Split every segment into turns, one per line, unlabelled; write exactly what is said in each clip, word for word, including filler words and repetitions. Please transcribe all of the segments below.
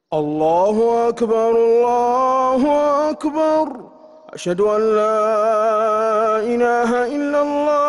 الله أكبر الله أكبر. أشهد أن لا إله إلا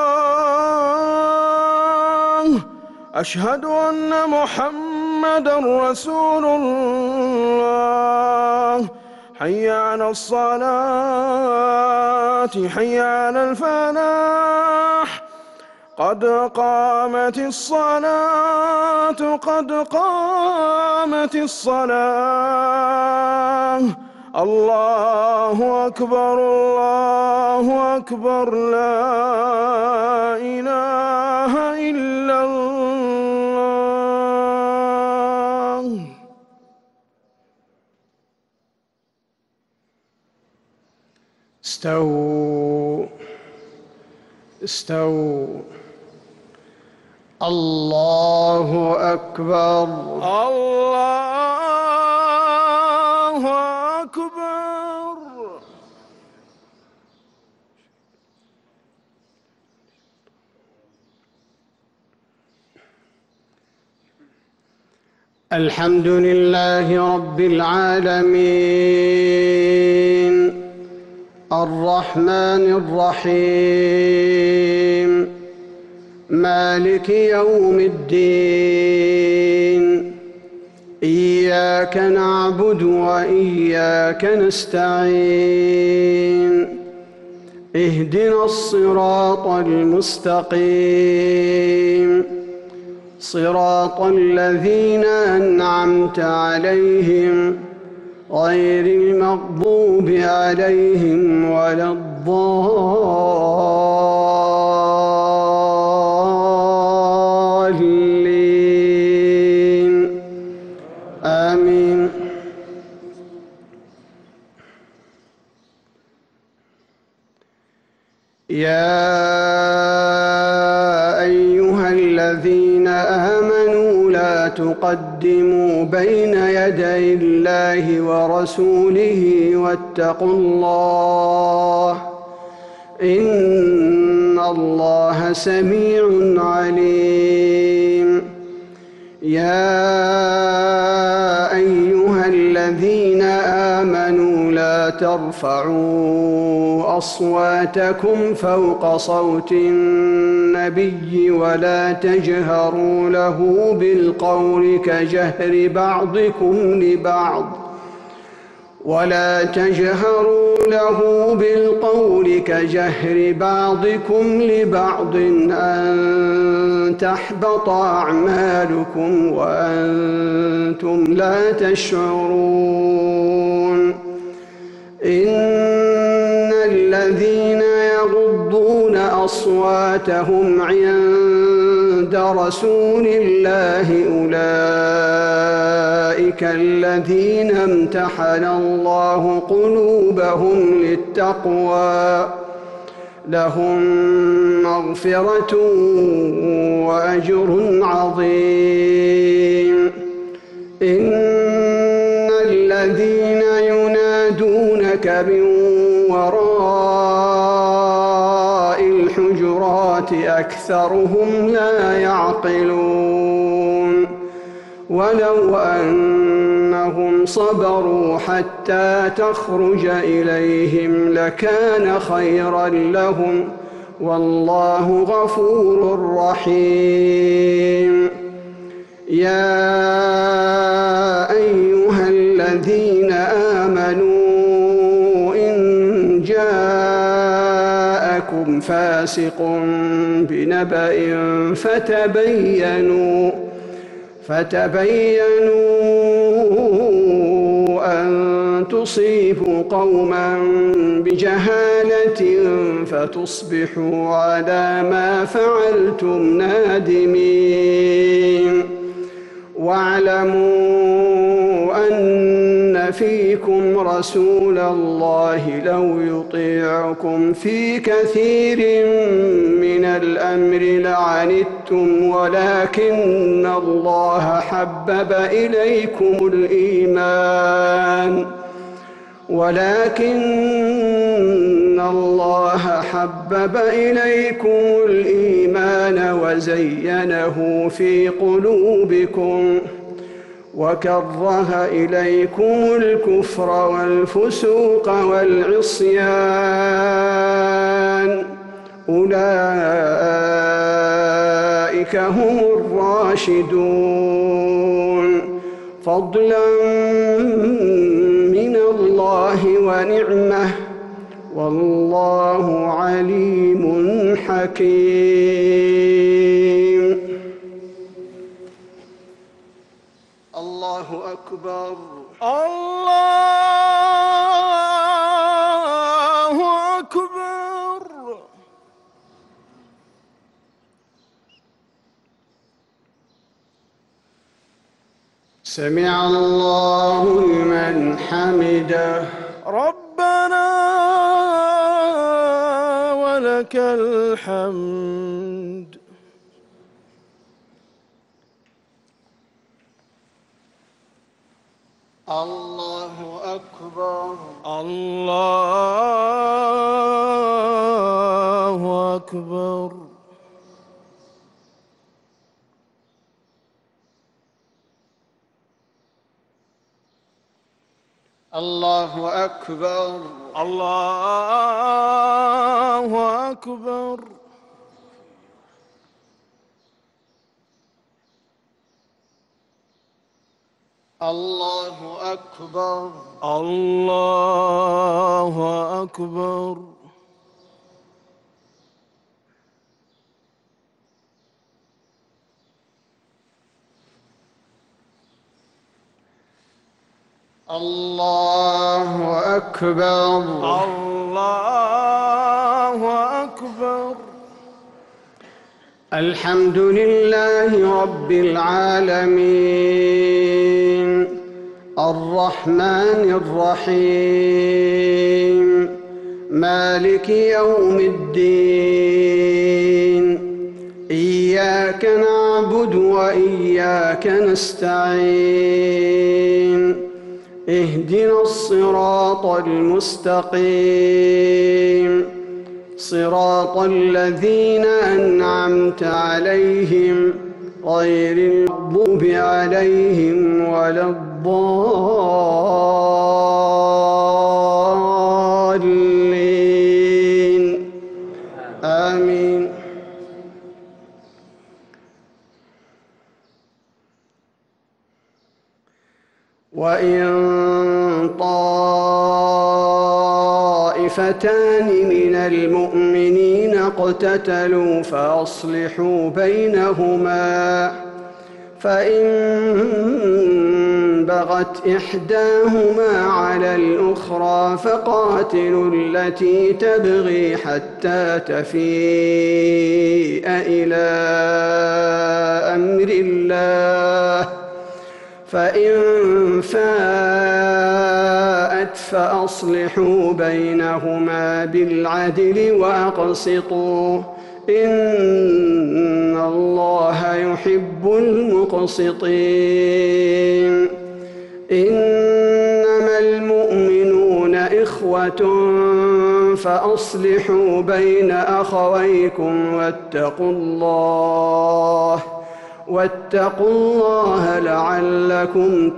الله. أشهد أن محمدًا رسول الله. حي على الصلاة حي على الفلاح. قد قامت الصلاة قد قامت الصلاة. الله أكبر الله أكبر. لا إله إلا الله.
استووا استووا. الله أكبر
الله أكبر.
الحمد لله رب العالمين الرحمن الرحيم مالك يوم الدين. إياك نعبد وإياك نستعين. اهدنا الصراط المستقيم صراط الذين أنعمت عليهم غير المغضوب عليهم ولا الضالين. آمين. يا أيها الذين آمنوا لا تقدموا بين يدي الله ورسوله واتقوا الله إن الله سميع عليم. يا أيها الذين آمنوا لا ترفعوا أصواتكم فوق صوت النبي ولا تجهروا له بالقول كجهر بعضكم لبعض ولا تجهروا له بالقول كجهر بعضكم لبعض أن تحبط أعمالكم وأنتم لا تشعرون. إن الذين يغضون أصواتهم عند رسول الله أولئك الذين امتحن الله قلوبهم للتقوى لهم مغفرة وأجر عظيم. إن الذين ينادونك من وراء الحجرات أكثرهم لا يعقلون. ولو أنهم صبروا حتى تخرج إليهم لكان خيرا لهم والله غفور رحيم. يا أيها الذين آمنوا إن جاءكم فاسق بنبأ فتبينوا فتبينوا أن تصيبوا قوما بجهالة فتصبحوا على ما فعلتم نادمين. واعلموا أن فيكم رسول الله لو يطيعكم في كثير من الأمر لعنتم ولكن الله حبب إليكم الإيمان ولكن الله حبب إليكم الإيمان وزينه في قلوبكم وكره إليكم الكفر والفسوق والعصيان أولئك هم الراشدون فضلا من الله ونعمة والله عليم حكيم. الله أكبر.
الله أكبر.
سمع الله لمن حمده.
ربنا ولك الحمد.
الله أكبر.
الله أكبر.
الله أكبر.
الله أكبر.
الله أكبر.
الله أكبر.
الله أكبر.
الله أكبر.
الحمد لله رب العالمين الرحمن الرحيم مالك يوم الدين إياك نعبد وإياك نستعين اهدنا الصراط المستقيم صراط الذين أنعمت عليهم غير المغضوب عليهم ولا الضالين آمين. وإن طائفتان من المؤمنين اقتتلوا فأصلحوا بينهما فإن بغت إحداهما على الأخرى فقاتلوا التي تبغي حتى تفيء إلى أمر الله فإن فاءت فأصلحوا بينهما بالعدل وأقسطوا إن الله يحب المقسطين. إنما المؤمنون إخوة فأصلحوا بين أخويكم واتقوا الله واتقوا الله لعلكم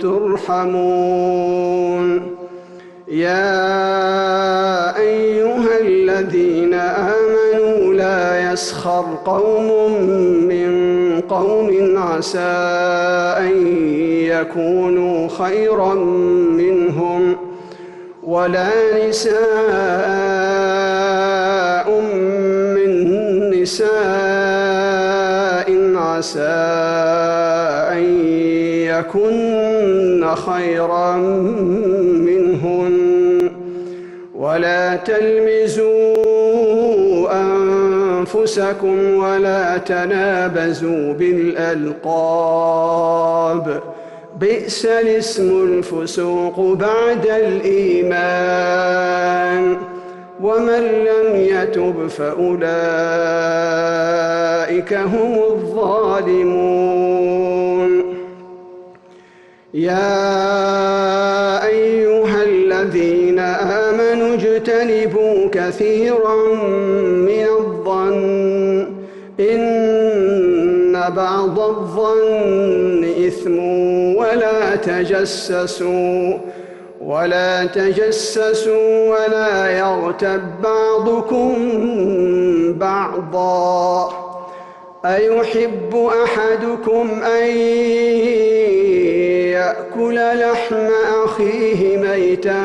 ترحمون. يا أيها الذين آمنوا لا يسخر قوم من قوم عسى أن يكونوا خيرا منهم ولا نساء من نساء عسى أن يكن خيرا منهن ولا تلمزوا أنفسكم ولا تنابزوا بالألقاب بئس الاسم الفسوق بعد الإيمان ومن لم يتب فأولئك هم الظالمون. يا أيها الذين آمنوا اجتنبوا كثيرا من الظن إن بعض الظن إثم ولا تجسسوا ولا تجسسوا ولا يغتب بعضكم بعضا أيحب أحدكم أن يأكل لحم أخيه ميتا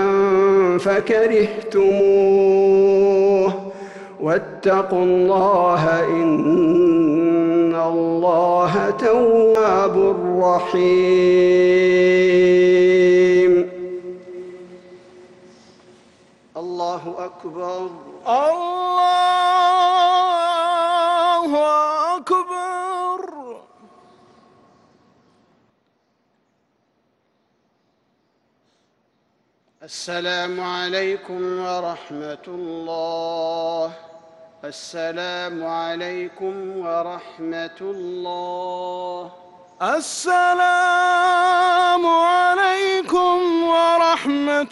فكرهتموه واتقوا الله إن الله تواب رحيم. الله أكبر.
الله أكبر.
السلام عليكم ورحمة الله. السلام عليكم ورحمة الله.
السلام عليكم ورحمة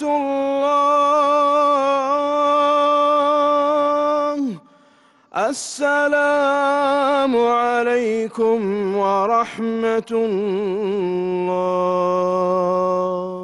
الله. السلام عليكم ورحمة الله.